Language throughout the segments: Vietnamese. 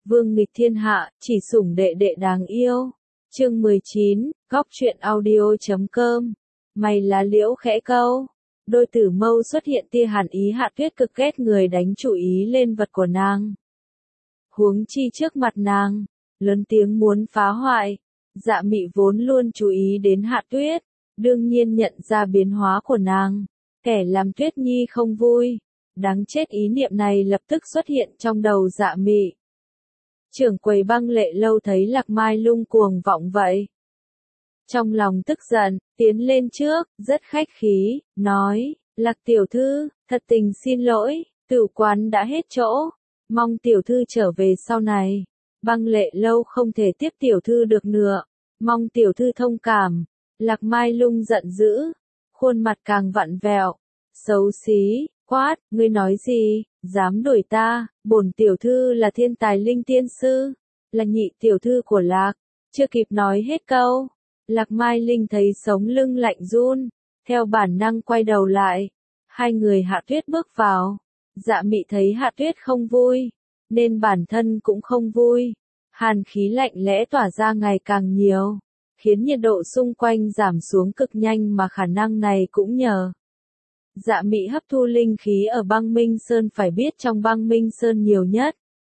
Vương nghịch thiên hạ, chỉ sủng đệ đệ đáng yêu. Chương 19, góc truyện audio.com. Mày là Liễu khẽ câu. Đôi tử mâu xuất hiện tia hàn ý. Hạ Tuyết cực ghét người đánh chú ý lên vật của nàng. Huống chi trước mặt nàng, lớn tiếng muốn phá hoại. Dạ Mị vốn luôn chú ý đến Hạ Tuyết, đương nhiên nhận ra biến hóa của nàng. Kẻ làm Tuyết Nhi không vui. Đáng chết, ý niệm này lập tức xuất hiện trong đầu Dạ Mị. Trưởng quầy Băng Lệ Lâu thấy Lạc Mai Lung cuồng vọng vậy, trong lòng tức giận, tiến lên trước, rất khách khí, nói, Lạc tiểu thư, thật tình xin lỗi, tử quán đã hết chỗ, mong tiểu thư trở về sau này. Băng Lệ Lâu không thể tiếp tiểu thư được nữa, mong tiểu thư thông cảm. Lạc Mai Lung giận dữ, khuôn mặt càng vặn vẹo, xấu xí, quát, ngươi nói gì, dám đuổi ta, bổn tiểu thư là thiên tài linh tiên sư, là nhị tiểu thư của Lạc. Chưa kịp nói hết câu, Lạc Mai Linh thấy sống lưng lạnh run, theo bản năng quay đầu lại. Hai người Hạ Tuyết bước vào. Dạ Mị thấy Hạ Tuyết không vui, nên bản thân cũng không vui. Hàn khí lạnh lẽ tỏa ra ngày càng nhiều, khiến nhiệt độ xung quanh giảm xuống cực nhanh, mà khả năng này cũng nhờ Dạ Mị hấp thu linh khí ở Băng Minh Sơn. Phải biết trong Băng Minh Sơn nhiều nhất,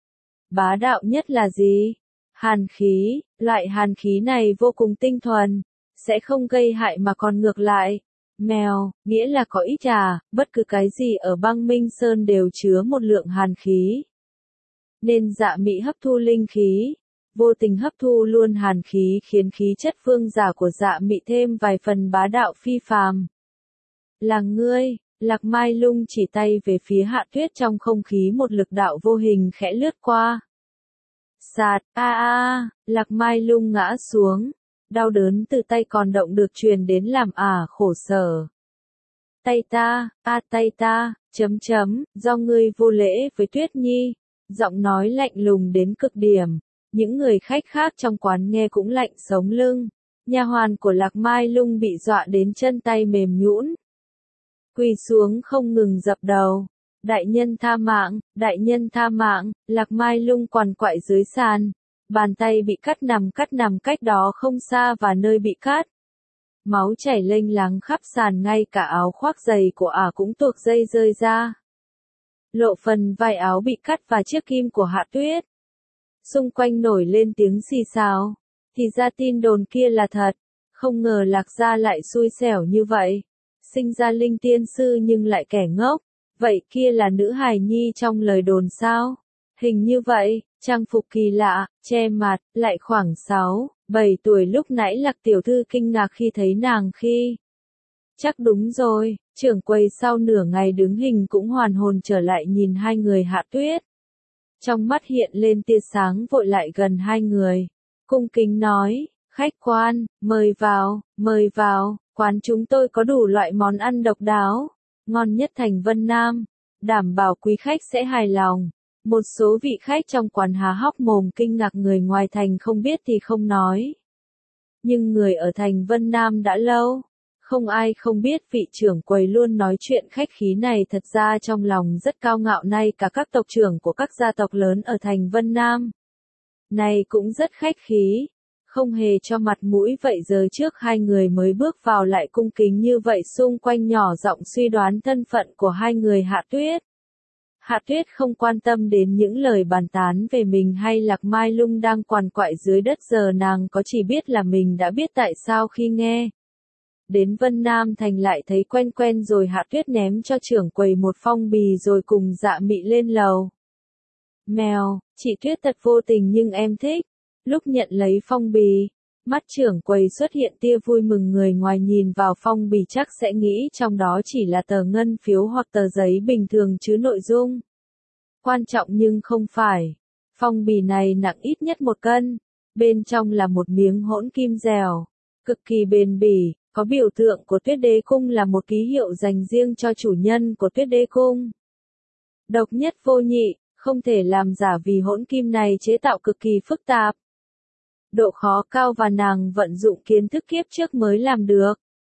bá đạo nhất là gì? Hàn khí. Loại hàn khí này vô cùng tinh thuần, sẽ không gây hại mà còn ngược lại. Mèo, nghĩa là có ích à, bất cứ cái gì ở Băng Minh Sơn đều chứa một lượng hàn khí. Nên Dạ Mị hấp thu linh khí, vô tình hấp thu luôn hàn khí, khiến khí chất vương giả của Dạ Mị thêm vài phần bá đạo phi phàm. Là ngươi. Lạc Mai Lung chỉ tay về phía Hạ Tuyết, trong không khí một lực đạo vô hình khẽ lướt qua. Sạt, Lạc Mai Lung ngã xuống, đau đớn từ tay còn động được truyền đến làm khổ sở. Tay ta, do ngươi vô lễ với Tuyết Nhi. Giọng nói lạnh lùng đến cực điểm, những người khách khác trong quán nghe cũng lạnh sống lưng. Nha hoàn của Lạc Mai Lung bị dọa đến chân tay mềm nhũn, quỳ xuống không ngừng dập đầu. Đại nhân tha mạng, đại nhân tha mạng. Lạc Mai Lung quằn quại dưới sàn, bàn tay bị cắt nằm cách đó không xa, và nơi bị cắt, máu chảy lênh láng khắp sàn, ngay cả áo khoác dày của cũng tuột dây rơi ra, lộ phần vai áo bị cắt và chiếc kim của Hạ Tuyết. Xung quanh nổi lên tiếng xì xào, thì ra tin đồn kia là thật, không ngờ Lạc gia lại xui xẻo như vậy, sinh ra linh tiên sư nhưng lại kẻ ngốc. Vậy kia là nữ hài nhi trong lời đồn sao? Hình như vậy, trang phục kỳ lạ, che mặt, lại khoảng 6-7 tuổi. Lúc nãy Lạc tiểu thư kinh ngạc khi thấy nàng khi. Chắc đúng rồi, trưởng quầy sau nửa ngày đứng hình cũng hoàn hồn trở lại, nhìn hai người Hạ Tuyết. Trong mắt hiện lên tia sáng, vội lại gần hai người, cung kính nói, khách quan, mời vào, quán chúng tôi có đủ loại món ăn độc đáo, ngon nhất thành Vân Nam, đảm bảo quý khách sẽ hài lòng. Một số vị khách trong quán há hốc mồm kinh ngạc, người ngoài thành không biết thì không nói, nhưng người ở thành Vân Nam đã lâu, không ai không biết vị trưởng quầy luôn nói chuyện khách khí này thật ra trong lòng rất cao ngạo. Nay cả các tộc trưởng của các gia tộc lớn ở thành Vân Nam này cũng rất khách khí, không hề cho mặt mũi. Vậy giờ trước hai người mới bước vào lại cung kính như vậy, xung quanh nhỏ giọng suy đoán thân phận của hai người Hạ Tuyết. Hạ Tuyết không quan tâm đến những lời bàn tán về mình hay Lạc Mai Lung đang quằn quại dưới đất, giờ nàng có chỉ biết là mình đã biết tại sao khi nghe đến Vân Nam Thành lại thấy quen quen rồi. Hạ Tuyết ném cho trưởng quầy một phong bì rồi cùng Dạ Mị lên lầu. Mèo, chị Tuyết thật vô tình nhưng em thích. Lúc nhận lấy phong bì, mắt trưởng quầy xuất hiện tia vui mừng. Người ngoài nhìn vào phong bì chắc sẽ nghĩ trong đó chỉ là tờ ngân phiếu hoặc tờ giấy bình thường chứ nội dung quan trọng nhưng không phải. Phong bì này nặng ít nhất 1 cân, bên trong là một miếng hỗn kim dẻo, cực kỳ bền bỉ, có biểu tượng của Tuyết Đế Cung, là một ký hiệu dành riêng cho chủ nhân của Tuyết Đế Cung. Độc nhất vô nhị, không thể làm giả vì hỗn kim này chế tạo cực kỳ phức tạp, độ khó cao và nàng vận dụng kiến thức kiếp trước mới làm được.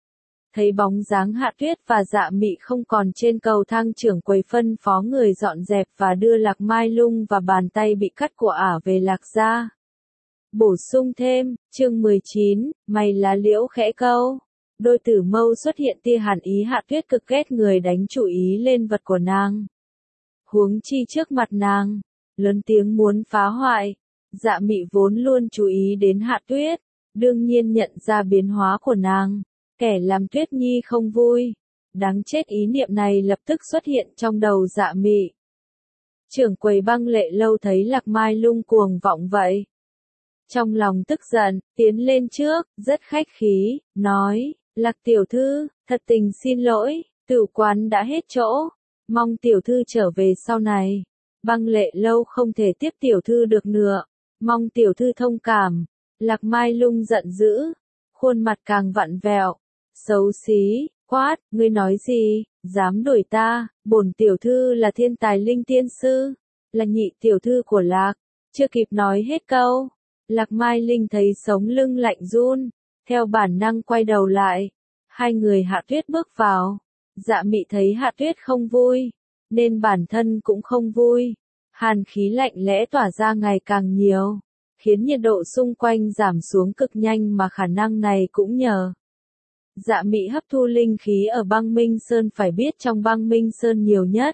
Thấy bóng dáng Hạ Tuyết và Dạ Mị không còn trên cầu thang, trưởng quầy phân phó người dọn dẹp và đưa Lạc Mai Lung và bàn tay bị cắt của ả về Lạc gia. Bổ sung thêm, chương 19, mày lá liễu khẽ câu. Đôi tử mâu xuất hiện tia hàn ý. Hạ Tuyết cực ghét người đánh chủ ý lên vật của nàng. Huống chi trước mặt nàng, lớn tiếng muốn phá hoại. Dạ Mị vốn luôn chú ý đến Hạ Tuyết, đương nhiên nhận ra biến hóa của nàng. Kẻ làm Tuyết Nhi không vui. Đáng chết, ý niệm này lập tức xuất hiện trong đầu Dạ Mị. Trưởng quầy Băng Lệ Lâu thấy Lạc Mai Lung cuồng vọng vậy, trong lòng tức giận, tiến lên trước, rất khách khí, nói, Lạc tiểu thư, thật tình xin lỗi, tử quán đã hết chỗ, mong tiểu thư trở về sau này. Băng Lệ Lâu không thể tiếp tiểu thư được nữa, mong tiểu thư thông cảm. Lạc Mai Lung giận dữ, khuôn mặt càng vặn vẹo, xấu xí, quát, ngươi nói gì, dám đuổi ta, bổn tiểu thư là Thiên Tài Linh Tiên Sư, là nhị tiểu thư của Lạc. Chưa kịp nói hết câu, Lạc Mai Linh thấy sống lưng lạnh run, theo bản năng quay đầu lại. Hai người Hạ Tuyết bước vào. Dạ Mị thấy Hạ Tuyết không vui, nên bản thân cũng không vui. Hàn khí lạnh lẽ tỏa ra ngày càng nhiều, khiến nhiệt độ xung quanh giảm xuống cực nhanh, mà khả năng này cũng nhờ Dạ Mị hấp thu linh khí ở Băng Minh Sơn. Phải biết trong Băng Minh Sơn nhiều nhất,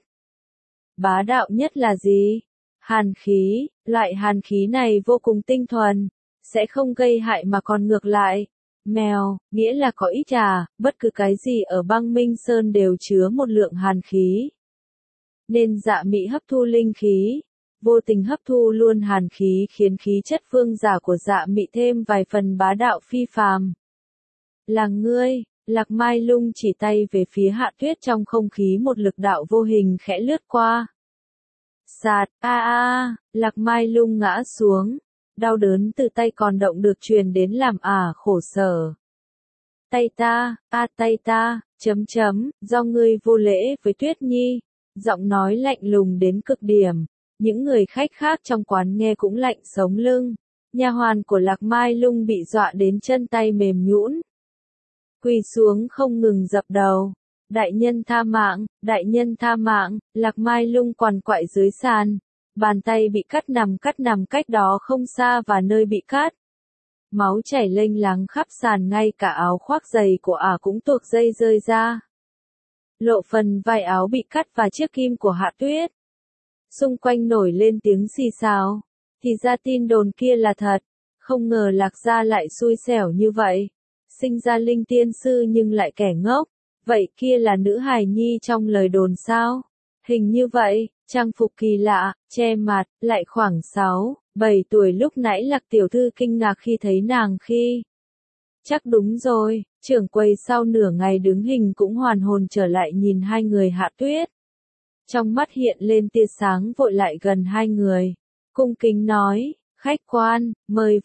bá đạo nhất là gì? Hàn khí. Loại hàn khí này vô cùng tinh thuần, sẽ không gây hại mà còn ngược lại. Mèo, nghĩa là có ích à, bất cứ cái gì ở Băng Minh Sơn đều chứa một lượng hàn khí. Nên Dạ Mị hấp thu linh khí, vô tình hấp thu luôn hàn khí, khiến khí chất vương giả của Dạ Mị thêm vài phần bá đạo phi phàm. Là ngươi. Lạc Mai Lung chỉ tay về phía Hạ Tuyết. Trong không khí một lực đạo vô hình khẽ lướt qua. Sạt, Lạc Mai Lung ngã xuống. Đau đớn từ tay còn động được truyền đến làm ả khổ sở. Tay ta, do ngươi vô lễ với Tuyết Nhi. Giọng nói lạnh lùng đến cực điểm. Những người khách khác trong quán nghe cũng lạnh sống lưng. Nha hoàn của Lạc Mai Lung bị dọa đến chân tay mềm nhũn, quỳ xuống không ngừng dập đầu. Đại nhân tha mạng, Lạc Mai Lung quằn quại dưới sàn. Bàn tay bị cắt nằm cách đó không xa và nơi bị cắt. Máu chảy lênh láng khắp sàn, ngay cả áo khoác giày của ả cũng tuột dây rơi ra. Lộ phần vai áo bị cắt và chiếc kim của Hạ Tuyết. Xung quanh nổi lên tiếng xì xào. Thì ra tin đồn kia là thật. Không ngờ Lạc gia lại xui xẻo như vậy. Sinh ra linh tiên sư nhưng lại kẻ ngốc. Vậy kia là nữ hài nhi trong lời đồn sao? Hình như vậy, trang phục kỳ lạ, che mặt, lại khoảng 6, 7 tuổi. Lúc nãy Lạc tiểu thư kinh ngạc khi thấy nàng khi. Chắc đúng rồi, trưởng quầy sau nửa ngày đứng hình cũng hoàn hồn trở lại, nhìn hai người Hạ Tuyết. Trong mắt hiện lên tia sáng, vội lại gần hai người. Cung kính nói, khách quan, mời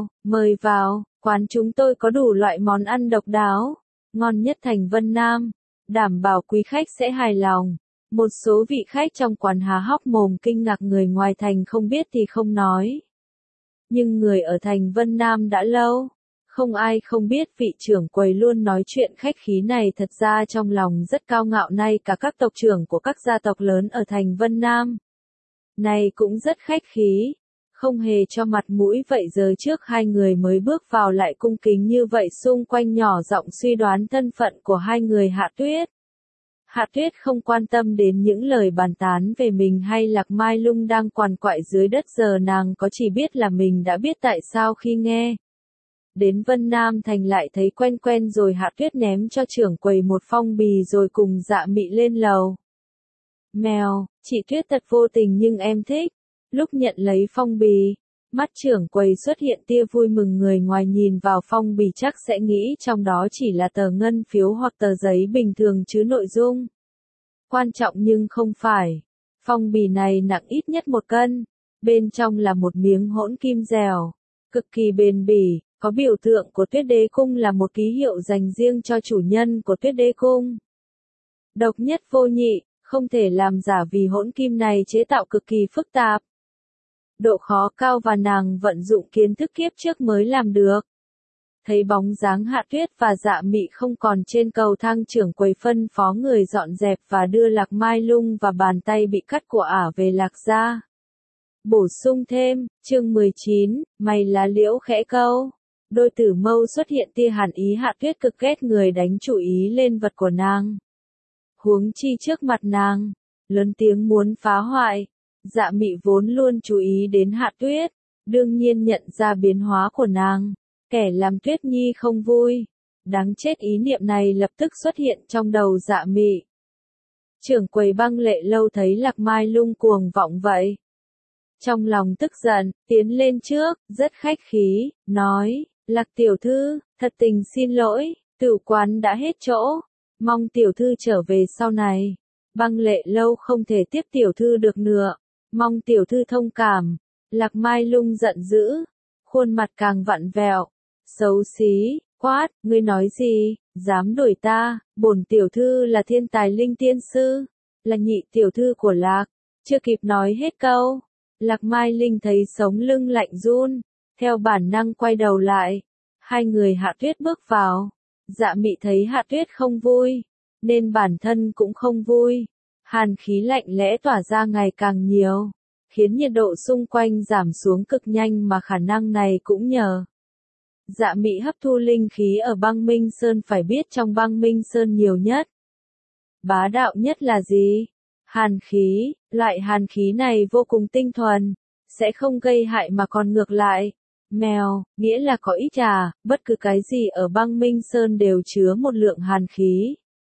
vào, quán chúng tôi có đủ loại món ăn độc đáo, ngon nhất thành Vân Nam, đảm bảo quý khách sẽ hài lòng. Một số vị khách trong quán há hốc mồm kinh ngạc, người ngoài thành không biết thì không nói. Nhưng người ở thành Vân Nam đã lâu, không ai không biết vị trưởng quầy luôn nói chuyện khách khí này thật ra trong lòng rất cao ngạo, nay cả các tộc trưởng của các gia tộc lớn ở thành Vân Nam này cũng rất khách khí, không hề cho mặt mũi. Vậy giờ trước hai người mới bước vào lại cung kính như vậy, xung quanh nhỏ giọng suy đoán thân phận của hai người Hạ Tuyết. Hạ Tuyết không quan tâm đến những lời bàn tán về mình hay Lạc Mai Lung đang quằn quại dưới đất, giờ nàng có chỉ biết là mình đã biết tại sao khi nghe đến Vân Nam Thành lại thấy quen quen rồi. Hạ Tuyết ném cho trưởng quầy một phong bì rồi cùng Dạ Mị lên lầu. Mèo, chị Tuyết thật vô tình nhưng em thích. Lúc nhận lấy phong bì, mắt trưởng quầy xuất hiện tia vui mừng. Người ngoài nhìn vào phong bì chắc sẽ nghĩ trong đó chỉ là tờ ngân phiếu hoặc tờ giấy bình thường chứ nội dung quan trọng nhưng không phải. Phong bì này nặng ít nhất 1 cân. Bên trong là một miếng hỗn kim dẻo, cực kỳ bền bỉ, có biểu tượng của Tuyết Đế Cung, là một ký hiệu dành riêng cho chủ nhân của Tuyết Đế Cung. Độc nhất vô nhị, không thể làm giả vì hỗn kim này chế tạo cực kỳ phức tạp. Độ khó cao và nàng vận dụng kiến thức kiếp trước mới làm được. Thấy bóng dáng Hạ Tuyết và Dạ Mị không còn trên cầu thang, trưởng quầy phân phó người dọn dẹp và đưa Lạc Mai Lung và bàn tay bị cắt của ả về Lạc gia. Bổ sung thêm, chương 19, mày lá liễu khẽ câu. Đôi tử mâu xuất hiện tia hàn ý. Hạ Tuyết cực ghét người đánh chú ý lên vật của nàng. Huống chi trước mặt nàng, lớn tiếng muốn phá hoại. Dạ Mị vốn luôn chú ý đến Hạ Tuyết, đương nhiên nhận ra biến hóa của nàng. Kẻ làm Tuyết Nhi không vui. Đáng chết, ý niệm này lập tức xuất hiện trong đầu Dạ Mị. Trưởng quầy Băng Lệ Lâu thấy Lạc Mai Lung cuồng vọng vậy, trong lòng tức giận, tiến lên trước, rất khách khí, nói, Lạc tiểu thư, thật tình xin lỗi, tử quán đã hết chỗ, mong tiểu thư trở về sau này. Băng Lệ Lâu không thể tiếp tiểu thư được nữa, mong tiểu thư thông cảm. Lạc Mai Lung giận dữ, khuôn mặt càng vặn vẹo, xấu xí, quát, ngươi nói gì, dám đuổi ta, bổn tiểu thư là thiên tài linh tiên sư, là nhị tiểu thư của Lạc. Chưa kịp nói hết câu, Lạc Mai Linh thấy sống lưng lạnh run, theo bản năng quay đầu lại. Hai người Hạ Tuyết bước vào. Dạ Mị thấy Hạ Tuyết không vui, nên bản thân cũng không vui. Hàn khí lạnh lẽ tỏa ra ngày càng nhiều, khiến nhiệt độ xung quanh giảm xuống cực nhanh, mà khả năng này cũng nhờ Dạ Mị hấp thu linh khí ở Băng Minh Sơn. Phải biết trong Băng Minh Sơn nhiều nhất, bá đạo nhất là gì? Hàn khí. Loại hàn khí này vô cùng tinh thuần, sẽ không gây hại mà còn ngược lại. Mèo, nghĩa là có ích à, bất cứ cái gì ở Băng Minh Sơn đều chứa một lượng hàn khí.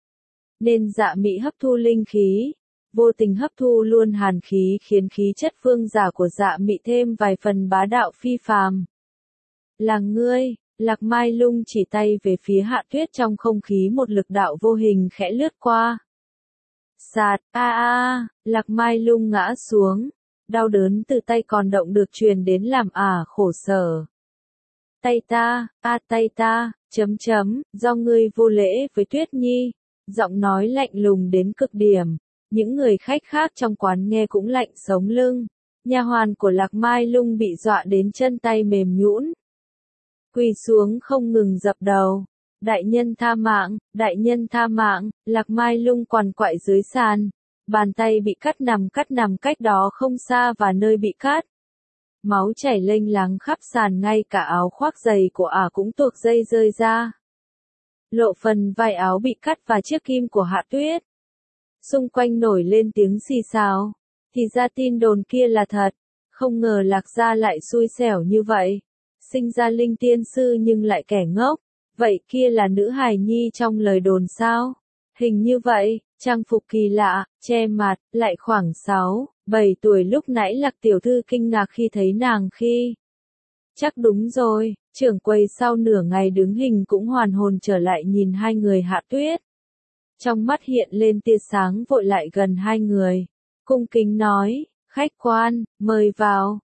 Nên Dạ Mị hấp thu linh khí, vô tình hấp thu luôn hàn khí, khiến khí chất vương giả của Dạ Mị thêm vài phần bá đạo phi phàm. Là ngươi. Lạc Mai Lung chỉ tay về phía Hạ Tuyết, trong không khí một lực đạo vô hình khẽ lướt qua. Sạt, Lạc Mai Lung ngã xuống, đau đớn từ tay còn động được truyền đến làm ả khổ sở. Tay ta, do ngươi vô lễ với Tuyết Nhi. Giọng nói lạnh lùng đến cực điểm. Những người khách khác trong quán nghe cũng lạnh sống lưng. Nha hoàn của Lạc Mai Lung bị dọa đến chân tay mềm nhũn, quỳ xuống không ngừng dập đầu. Đại nhân tha mạng, Lạc Mai Lung quằn quại dưới sàn. Bàn tay bị cắt nằm cách đó không xa, và nơi bị cắt, máu chảy lênh láng khắp sàn, ngay cả áo khoác dày của ả cũng tuột dây rơi ra, lộ phần vai áo bị cắt và chiếc kim của Hạ Tuyết. Xung quanh nổi lên tiếng xì xào. Thì ra tin đồn kia là thật, không ngờ Lạc gia lại xui xẻo như vậy, sinh ra linh tiên sư nhưng lại kẻ ngốc. Vậy kia là nữ hài nhi trong lời đồn sao? Hình như vậy. Trang phục kỳ lạ, che mặt, lại khoảng 6, 7 tuổi. Lúc nãy Lạc tiểu thư kinh ngạc khi thấy nàng khi. Chắc đúng rồi. Trưởng quầy sau nửa ngày đứng hình cũng hoàn hồn trở lại, nhìn hai người Hạ Tuyết. Trong mắt hiện lên tia sáng, vội lại gần hai người, cung kính nói, khách quan, mời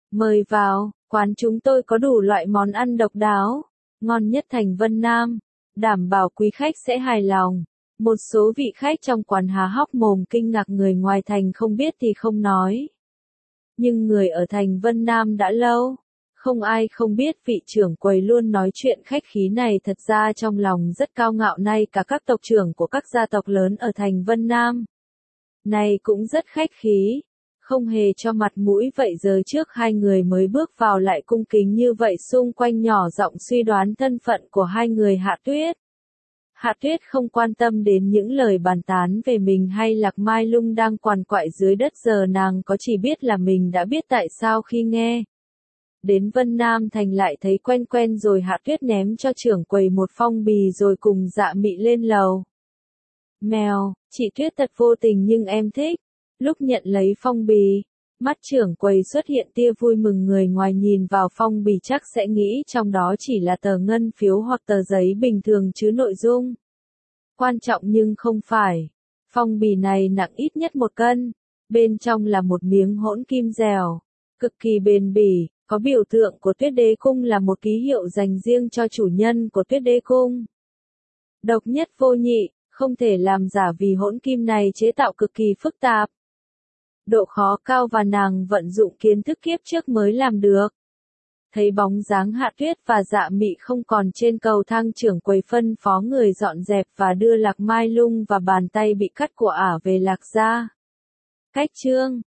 vào, quán chúng tôi có đủ loại món ăn độc đáo, ngon nhất thành Vân Nam, đảm bảo quý khách sẽ hài lòng. Một số vị khách trong quán há hốc mồm kinh ngạc, người ngoài thành không biết thì không nói, nhưng người ở thành Vân Nam đã lâu, không ai không biết vị trưởng quầy luôn nói chuyện khách khí này thật ra trong lòng rất cao ngạo, nay cả các tộc trưởng của các gia tộc lớn ở thành Vân Nam này cũng rất khách khí, không hề cho mặt mũi. Vậy giờ trước hai người mới bước vào lại cung kính như vậy, xung quanh nhỏ giọng suy đoán thân phận của hai người Hạ Tuyết. Hạ Tuyết không quan tâm đến những lời bàn tán về mình hay Lạc Mai Lung đang quằn quại dưới đất, giờ nàng có chỉ biết là mình đã biết tại sao khi nghe đến Vân Nam Thành lại thấy quen quen rồi. Hạ Tuyết ném cho trưởng quầy một phong bì rồi cùng Dạ Mị lên lầu. Mèo, chị Tuyết thật vô tình nhưng em thích. Lúc nhận lấy phong bì, mắt trưởng quầy xuất hiện tia vui mừng, người ngoài nhìn vào phong bì chắc sẽ nghĩ trong đó chỉ là tờ ngân phiếu hoặc tờ giấy bình thường chứ nội dung quan trọng nhưng không phải. Phong bì này nặng ít nhất 1 cân, bên trong là một miếng hỗn kim dẻo, cực kỳ bền bỉ, có biểu tượng của Tuyết Đế Cung, là một ký hiệu dành riêng cho chủ nhân của Tuyết Đế Cung. Độc nhất vô nhị, không thể làm giả vì hỗn kim này chế tạo cực kỳ phức tạp, độ khó cao và nàng vận dụng kiến thức kiếp trước mới làm được. Thấy bóng dáng Hạ Tuyết và Dạ Mị không còn trên cầu thang, trưởng quầy phân phó người dọn dẹp và đưa Lạc Mai Lung và bàn tay bị cắt của ả về Lạc gia. Cách chương